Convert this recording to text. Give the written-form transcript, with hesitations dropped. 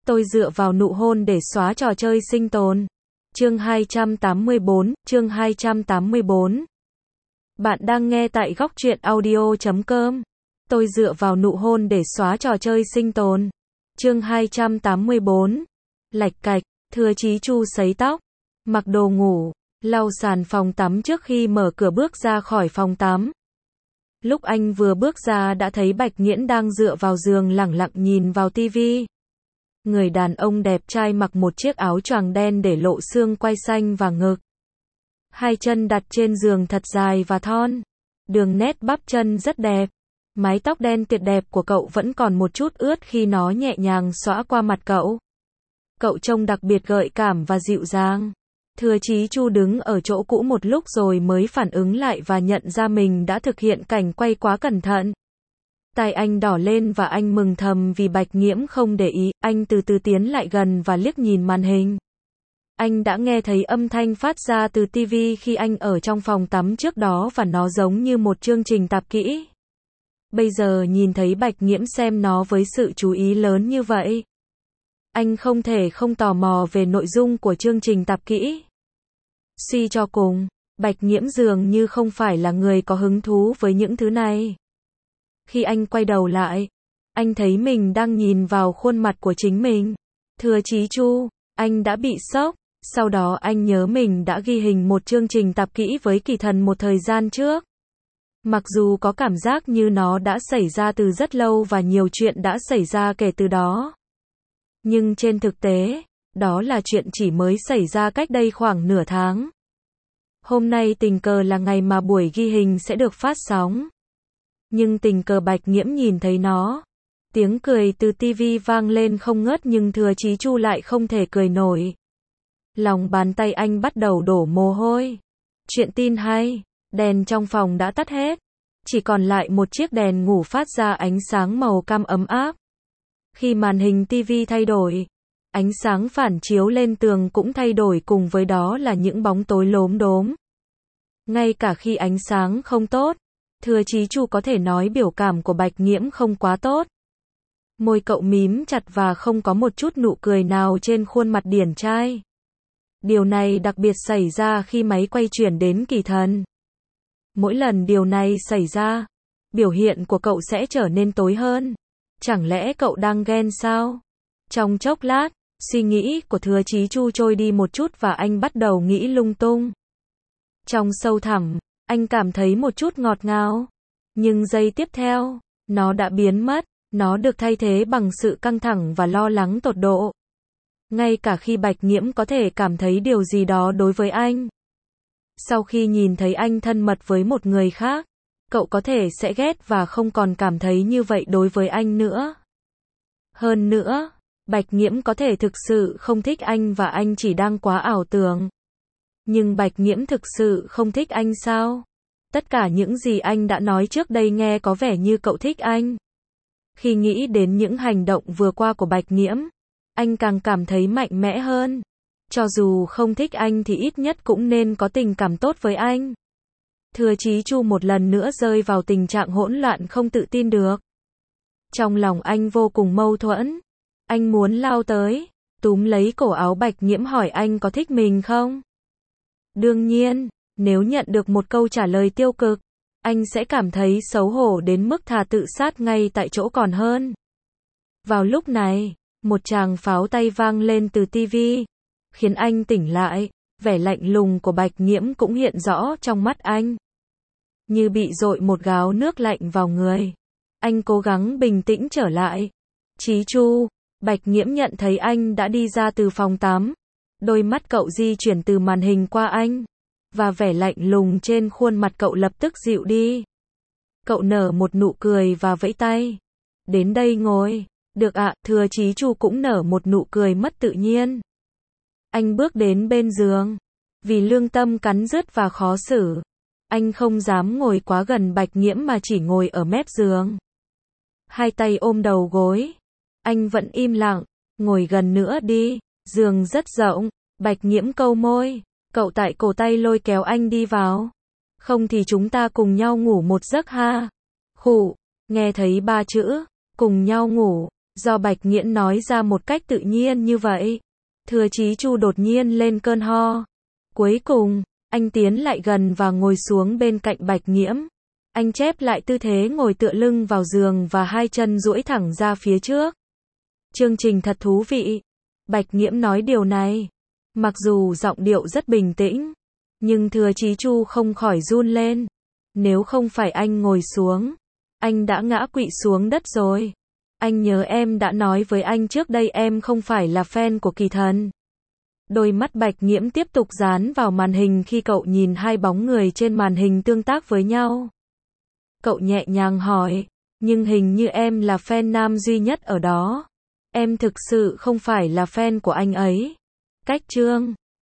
Tôi dựa vào nụ hôn để xóa trò chơi sinh tồn. Chương 284. Bạn đang nghe tại góc truyện audio.com. Tôi dựa vào nụ hôn để xóa trò chơi sinh tồn. Chương 284. Lạch cạch, Thừa Chí Chu sấy tóc, mặc đồ ngủ, lau sàn phòng tắm trước khi mở cửa bước ra khỏi phòng tắm. Lúc anh vừa bước ra đã thấy Bạch Nghiễn đang dựa vào giường lẳng lặng nhìn vào tivi. Người đàn ông đẹp trai mặc một chiếc áo choàng đen để lộ xương quai xanh và ngực. Hai chân đặt trên giường thật dài và thon. Đường nét bắp chân rất đẹp. Mái tóc đen tuyệt đẹp của cậu vẫn còn một chút ướt khi nó nhẹ nhàng xõa qua mặt cậu. Cậu trông đặc biệt gợi cảm và dịu dàng. Thừa Chí Chu đứng ở chỗ cũ một lúc rồi mới phản ứng lại và nhận ra mình đã thực hiện cảnh quay quá cẩn thận. Tai anh đỏ lên và anh mừng thầm vì Bạch Nghiễm không để ý. Anh từ từ tiến lại gần và liếc nhìn màn hình. Anh đã nghe thấy âm thanh phát ra từ tivi khi anh ở trong phòng tắm trước đó và nó giống như một chương trình tạp kỹ. Bây giờ nhìn thấy Bạch Nghiễm xem nó với sự chú ý lớn như vậy, anh không thể không tò mò về nội dung của chương trình tạp kỹ. Suy cho cùng, Bạch Nghiễm dường như không phải là người có hứng thú với những thứ này. Khi anh quay đầu lại, anh thấy mình đang nhìn vào khuôn mặt của chính mình. Thừa Chí Chu, anh đã bị sốc. Sau đó anh nhớ mình đã ghi hình một chương trình tạp kỹ với Kỳ Thần một thời gian trước. Mặc dù có cảm giác như nó đã xảy ra từ rất lâu và nhiều chuyện đã xảy ra kể từ đó. Nhưng trên thực tế, đó là chuyện chỉ mới xảy ra cách đây khoảng nửa tháng. Hôm nay tình cờ là ngày mà buổi ghi hình sẽ được phát sóng. Nhưng tình cờ Bạch Nghiễm nhìn thấy nó. Tiếng cười từ tivi vang lên không ngớt nhưng Thừa Chí Chu lại không thể cười nổi. Lòng bàn tay anh bắt đầu đổ mồ hôi. Chuyện tin hay, đèn trong phòng đã tắt hết. Chỉ còn lại một chiếc đèn ngủ phát ra ánh sáng màu cam ấm áp. Khi màn hình tivi thay đổi, ánh sáng phản chiếu lên tường cũng thay đổi, cùng với đó là những bóng tối lốm đốm. Ngay cả khi ánh sáng không tốt, Thừa Chí Chu có thể nói biểu cảm của Bạch Nghiễm không quá tốt. Môi cậu mím chặt và không có một chút nụ cười nào trên khuôn mặt điển trai. Điều này đặc biệt xảy ra khi máy quay chuyển đến Kỳ Thần. Mỗi lần điều này xảy ra, biểu hiện của cậu sẽ trở nên tối hơn. Chẳng lẽ cậu đang ghen sao? Trong chốc lát, suy nghĩ của Thừa Chí Chu trôi đi một chút và anh bắt đầu nghĩ lung tung. Trong sâu thẳm, anh cảm thấy một chút ngọt ngào. Nhưng giây tiếp theo, nó đã biến mất. Nó được thay thế bằng sự căng thẳng và lo lắng tột độ. Ngay cả khi Bạch Nghiễm có thể cảm thấy điều gì đó đối với anh. Sau khi nhìn thấy anh thân mật với một người khác, cậu có thể sẽ ghét và không còn cảm thấy như vậy đối với anh nữa. Hơn nữa, Bạch Nghiễm có thể thực sự không thích anh và anh chỉ đang quá ảo tưởng. Nhưng Bạch Nghiễm thực sự không thích anh sao? Tất cả những gì anh đã nói trước đây nghe có vẻ như cậu thích anh. Khi nghĩ đến những hành động vừa qua của Bạch Nghiễm, anh càng cảm thấy mạnh mẽ hơn. Cho dù không thích anh thì ít nhất cũng nên có tình cảm tốt với anh. Thừa Chí Chu một lần nữa rơi vào tình trạng hỗn loạn không tự tin được. Trong lòng anh vô cùng mâu thuẫn. Anh muốn lao tới, túm lấy cổ áo Bạch Nghiễm hỏi anh có thích mình không? Đương nhiên, nếu nhận được một câu trả lời tiêu cực, anh sẽ cảm thấy xấu hổ đến mức thà tự sát ngay tại chỗ còn hơn. Vào lúc này, một tràng pháo tay vang lên từ tivi, khiến anh tỉnh lại. Vẻ lạnh lùng của Bạch Nghiễm cũng hiện rõ trong mắt anh. Như bị dội một gáo nước lạnh vào người. Anh cố gắng bình tĩnh trở lại. Chí Chu, Bạch Nghiễm nhận thấy anh đã đi ra từ phòng tắm. Đôi mắt cậu di chuyển từ màn hình qua anh. Và vẻ lạnh lùng trên khuôn mặt cậu lập tức dịu đi. Cậu nở một nụ cười và vẫy tay. Đến đây ngồi. Được ạ. Thừa Chí Chu cũng nở một nụ cười mất tự nhiên. Anh bước đến bên giường. Vì lương tâm cắn rứt và khó xử, anh không dám ngồi quá gần Bạch Nghiễm mà chỉ ngồi ở mép giường. Hai tay ôm đầu gối. Anh vẫn im lặng. Ngồi gần nữa đi. Giường rất rộng. Bạch Nghiễm câu môi. Cậu tại cổ tay lôi kéo anh đi vào. Không thì chúng ta cùng nhau ngủ một giấc ha. Khụ. Nghe thấy ba chữ cùng nhau ngủ, Do Bạch Nghiễn nói ra một cách tự nhiên như vậy, Thừa Chí Chu đột nhiên lên cơn ho. Cuối cùng, anh tiến lại gần và ngồi xuống bên cạnh Bạch Nghiễn. Anh chép lại tư thế ngồi tựa lưng vào giường và hai chân duỗi thẳng ra phía trước. Chương trình thật thú vị. Bạch Nghiễn nói điều này. Mặc dù giọng điệu rất bình tĩnh, nhưng Thừa Chí Chu không khỏi run lên. Nếu không phải anh ngồi xuống, anh đã ngã quỵ xuống đất rồi. Anh nhớ em đã nói với anh trước đây em không phải là fan của Kỳ Thần. Đôi mắt Bạch Nghiễn tiếp tục dán vào màn hình khi cậu nhìn hai bóng người trên màn hình tương tác với nhau. Cậu nhẹ nhàng hỏi, nhưng hình như em là fan nam duy nhất ở đó. Em thực sự không phải là fan của anh ấy. Cách chương